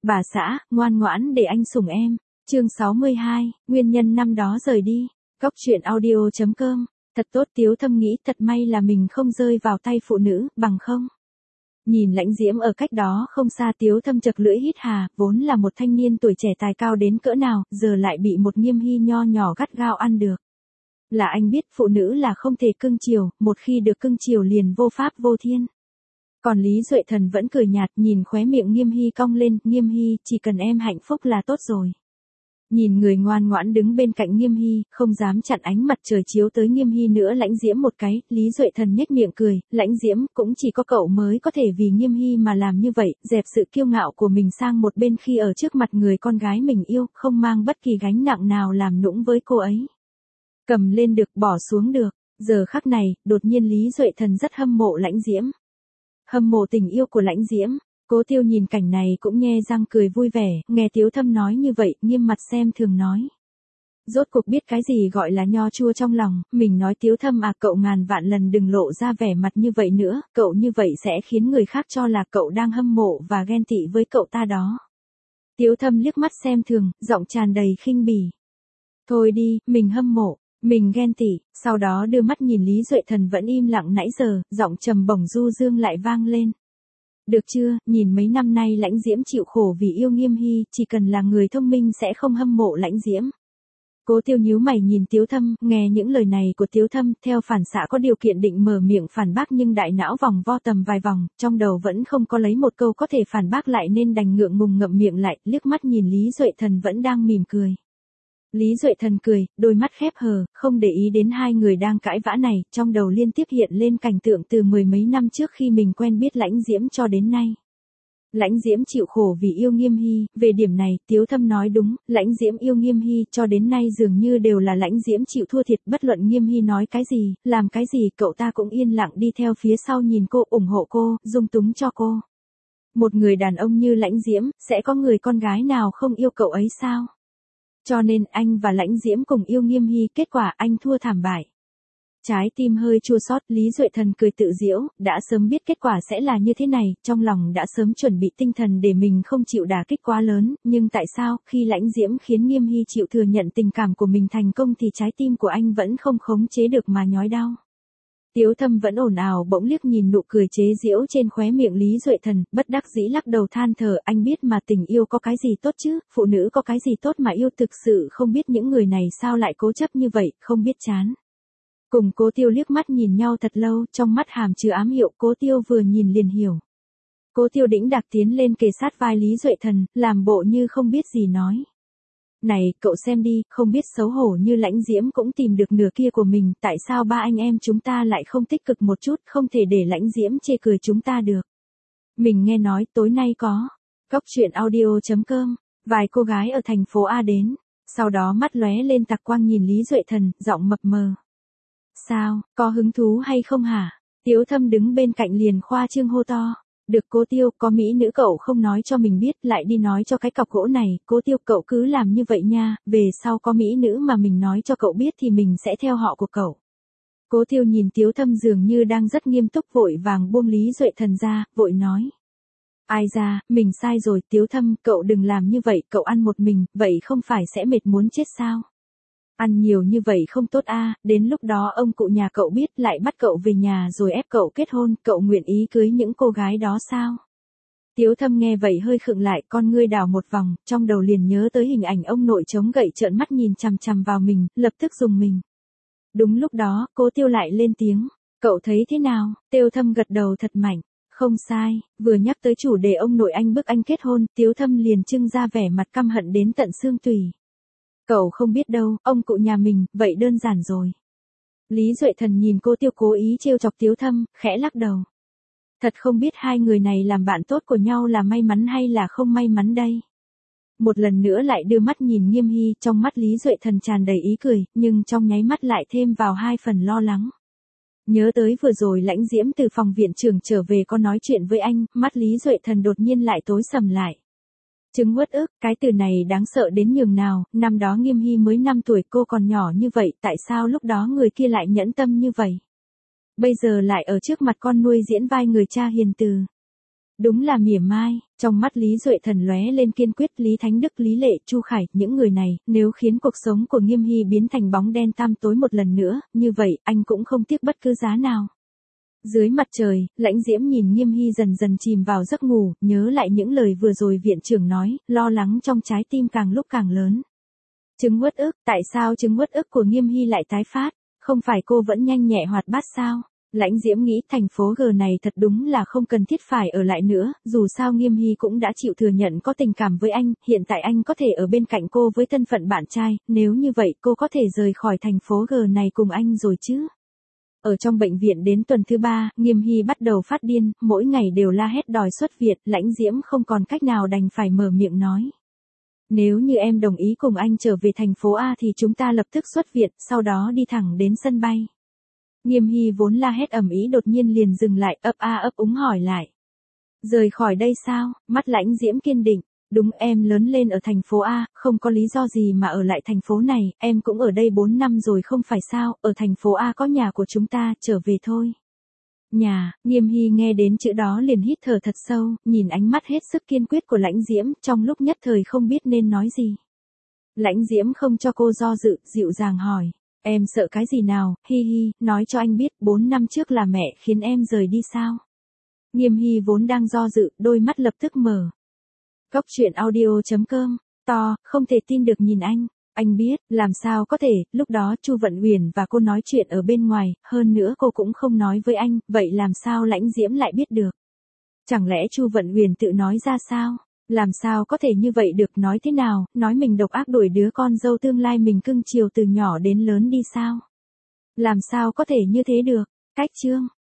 Bà xã, ngoan ngoãn để anh sủng em. Chương 62, nguyên nhân năm đó rời đi. Cóc truyện audio.com. Thật tốt, Tiếu Thâm nghĩ thật may là mình không rơi vào tay phụ nữ, bằng không. Nhìn Lãnh Diễm ở cách đó không xa, Tiếu Thâm chật lưỡi hít hà, vốn là một thanh niên tuổi trẻ tài cao đến cỡ nào, giờ lại bị một Nghiêm Hy nho nhỏ gắt gao ăn được. Là anh biết phụ nữ là không thể cưng chiều, một khi được cưng chiều liền vô pháp vô thiên. Còn Lý Duệ Thần vẫn cười nhạt, nhìn khóe miệng Nghiêm Hy cong lên, Nghiêm Hy, chỉ cần em hạnh phúc là tốt rồi. Nhìn người ngoan ngoãn đứng bên cạnh Nghiêm Hy, không dám chặn ánh mặt trời chiếu tới Nghiêm Hy nữa Lãnh Diễm một cái, Lý Duệ Thần nhếch miệng cười, Lãnh Diễm, cũng chỉ có cậu mới có thể vì Nghiêm Hy mà làm như vậy, dẹp sự kiêu ngạo của mình sang một bên khi ở trước mặt người con gái mình yêu, không mang bất kỳ gánh nặng nào làm nũng với cô ấy. Cầm lên được, bỏ xuống được, giờ khắc này, đột nhiên Lý Duệ Thần rất hâm mộ Lãnh Diễm. Hâm mộ tình yêu của Lãnh Diễm. Cố Tiêu nhìn cảnh này cũng nhe răng cười vui vẻ, nghe Tiếu Thâm nói như vậy, nghiêm mặt xem thường nói. Rốt cuộc biết cái gì gọi là nho chua trong lòng, mình nói Tiếu Thâm à, cậu ngàn vạn lần đừng lộ ra vẻ mặt như vậy nữa, cậu như vậy sẽ khiến người khác cho là cậu đang hâm mộ và ghen tị với cậu ta đó. Tiếu Thâm liếc mắt xem thường, giọng tràn đầy khinh bỉ. Thôi đi, mình hâm mộ. Mình ghen tị, sau đó đưa mắt nhìn Lý Duệ Thần vẫn im lặng nãy giờ, giọng trầm bổng du dương lại vang lên. Được chưa, nhìn mấy năm nay Lãnh Diễm chịu khổ vì yêu Nghiêm Hy, chỉ cần là người thông minh sẽ không hâm mộ Lãnh Diễm. Cố Tiêu nhíu mày nhìn Tiếu Thâm, nghe những lời này của Tiếu Thâm, theo phản xạ có điều kiện định mở miệng phản bác nhưng đại não vòng vo tầm vài vòng, trong đầu vẫn không có lấy một câu có thể phản bác lại nên đành ngượng ngùng ngậm miệng lại, liếc mắt nhìn Lý Duệ Thần vẫn đang mỉm cười. Lý Duệ Thần cười, đôi mắt khép hờ, không để ý đến hai người đang cãi vã này, trong đầu liên tiếp hiện lên cảnh tượng từ mười mấy năm trước khi mình quen biết Lãnh Diễm cho đến nay. Lãnh Diễm chịu khổ vì yêu Nghiêm Hy, về điểm này, Tiếu Thâm nói đúng, Lãnh Diễm yêu Nghiêm Hy cho đến nay dường như đều là Lãnh Diễm chịu thua thiệt, bất luận Nghiêm Hy nói cái gì, làm cái gì, cậu ta cũng yên lặng đi theo phía sau nhìn cô, ủng hộ cô, dung túng cho cô. Một người đàn ông như Lãnh Diễm, sẽ có người con gái nào không yêu cậu ấy sao? Cho nên anh và Lãnh Diễm cùng yêu Nghiêm Hy, kết quả anh thua thảm bại. Trái tim hơi chua xót, Lý Duệ Thần cười tự giễu, đã sớm biết kết quả sẽ là như thế này, trong lòng đã sớm chuẩn bị tinh thần để mình không chịu đả kích quá lớn, nhưng tại sao, khi Lãnh Diễm khiến Nghiêm Hy chịu thừa nhận tình cảm của mình thành công thì trái tim của anh vẫn không khống chế được mà nhói đau. Tiếu Thâm vẫn ồn ào bỗng liếc nhìn nụ cười chế giễu trên khóe miệng Lý Duệ Thần, bất đắc dĩ lắc đầu than thở, anh biết mà tình yêu có cái gì tốt chứ, phụ nữ có cái gì tốt mà yêu, thực sự không biết những người này sao lại cố chấp như vậy, không biết chán. Cùng Cố Tiêu liếc mắt nhìn nhau thật lâu, trong mắt hàm chứa ám hiệu, Cố Tiêu vừa nhìn liền hiểu. Cố Tiêu đĩnh đạc tiến lên kề sát vai Lý Duệ Thần, làm bộ như không biết gì nói. Này, cậu xem đi, không biết xấu hổ như Lãnh Diễm cũng tìm được nửa kia của mình, tại sao ba anh em chúng ta lại không tích cực một chút, không thể để Lãnh Diễm chê cười chúng ta được. Mình nghe nói tối nay có Cóc truyện audio.com, vài cô gái ở thành phố A đến, sau đó mắt lóe lên tặc quang nhìn Lý Duệ Thần, giọng mập mờ. Sao, có hứng thú hay không hả? Tiếu Thâm đứng bên cạnh liền khoa trương hô to. Được Cố Tiêu, có mỹ nữ cậu không nói cho mình biết, lại đi nói cho cái cọc gỗ này, Cố Tiêu cậu cứ làm như vậy nha, về sau có mỹ nữ mà mình nói cho cậu biết thì mình sẽ theo họ của cậu. Cố Tiêu nhìn Tiếu Thâm dường như đang rất nghiêm túc, vội vàng buông Lý Duệ Thần ra, vội nói. Ai ra, mình sai rồi Tiếu Thâm, cậu đừng làm như vậy, cậu ăn một mình, vậy không phải sẽ mệt muốn chết sao? Ăn nhiều như vậy không tốt a, đến lúc đó ông cụ nhà cậu biết lại bắt cậu về nhà rồi ép cậu kết hôn, cậu nguyện ý cưới những cô gái đó sao? Tiếu Thâm nghe vậy hơi khựng lại, con ngươi đảo một vòng, trong đầu liền nhớ tới hình ảnh ông nội chống gậy trợn mắt nhìn chằm chằm vào mình, lập tức dùng mình. Đúng lúc đó, Cố Tiêu lại lên tiếng, cậu thấy thế nào? Tiếu Thâm gật đầu thật mạnh. Không sai, vừa nhắc tới chủ đề ông nội anh bức anh kết hôn, Tiếu Thâm liền trưng ra vẻ mặt căm hận đến tận xương tủy. Cậu không biết đâu, ông cụ nhà mình, vậy đơn giản rồi. Lý Duệ Thần nhìn Cố Tiêu cố ý trêu chọc Tiếu Thâm, khẽ lắc đầu. Thật không biết hai người này làm bạn tốt của nhau là may mắn hay là không may mắn đây. Một lần nữa lại đưa mắt nhìn Nghiêm Hy, trong mắt Lý Duệ Thần tràn đầy ý cười, nhưng trong nháy mắt lại thêm vào hai phần lo lắng. Nhớ tới vừa rồi Lãnh Diễm từ phòng viện trưởng trở về có nói chuyện với anh, mắt Lý Duệ Thần đột nhiên lại tối sầm lại. Chứng uất ức, cái từ này đáng sợ đến nhường nào, năm đó Nghiêm Hy mới 5 tuổi cô còn nhỏ như vậy, tại sao lúc đó người kia lại nhẫn tâm như vậy? Bây giờ lại ở trước mặt con nuôi diễn vai người cha hiền từ. Đúng là mỉa mai, trong mắt Lý Duệ Thần lóe lên kiên quyết. Lý Thánh Đức, Lý Lệ, Chu Khải, những người này, nếu khiến cuộc sống của Nghiêm Hy biến thành bóng đen tăm tối một lần nữa, như vậy, anh cũng không tiếc bất cứ giá nào. Dưới mặt trời, Lãnh Diễm nhìn Nghiêm Hy dần dần chìm vào giấc ngủ, nhớ lại những lời vừa rồi viện trưởng nói, lo lắng trong trái tim càng lúc càng lớn. Chứng uất ức, tại sao chứng uất ức của Nghiêm Hy lại tái phát? Không phải cô vẫn nhanh nhẹ hoạt bát sao? Lãnh Diễm nghĩ thành phố G này thật đúng là không cần thiết phải ở lại nữa, dù sao Nghiêm Hy cũng đã chịu thừa nhận có tình cảm với anh, hiện tại anh có thể ở bên cạnh cô với thân phận bạn trai, nếu như vậy cô có thể rời khỏi thành phố G này cùng anh rồi chứ. Ở trong bệnh viện đến tuần thứ 3, Nghiêm Hy bắt đầu phát điên, mỗi ngày đều la hét đòi xuất viện, Lãnh Diễm không còn cách nào đành phải mở miệng nói. Nếu như em đồng ý cùng anh trở về thành phố A thì chúng ta lập tức xuất viện, sau đó đi thẳng đến sân bay. Nghiêm Hy vốn la hét ầm ĩ đột nhiên liền dừng lại, ấp a ấp úng hỏi lại. Rời khỏi đây sao? Mắt Lãnh Diễm kiên định. Đúng, em lớn lên ở thành phố A, không có lý do gì mà ở lại thành phố này, em cũng ở đây 4 năm rồi không phải sao, ở thành phố A có nhà của chúng ta, trở về thôi. Nhà, Nghiêm Hy nghe đến chữ đó liền hít thở thật sâu, nhìn ánh mắt hết sức kiên quyết của Lãnh Diễm, trong lúc nhất thời không biết nên nói gì. Lãnh Diễm không cho cô do dự, dịu dàng hỏi. Em sợ cái gì nào, hi hi, nói cho anh biết 4 năm trước là mẹ khiến em rời đi sao? Nghiêm Hy vốn đang do dự, đôi mắt lập tức mở. Cốc truyện audio.com, to, không thể tin được nhìn anh biết, làm sao có thể, lúc đó Chu Vận Huyền và cô nói chuyện ở bên ngoài, hơn nữa cô cũng không nói với anh, vậy làm sao Lãnh Diễm lại biết được? Chẳng lẽ Chu Vận Huyền tự nói ra sao? Làm sao có thể như vậy được, nói thế nào, nói mình độc ác đuổi đứa con dâu tương lai mình cưng chiều từ nhỏ đến lớn đi sao? Làm sao có thể như thế được? Cách chương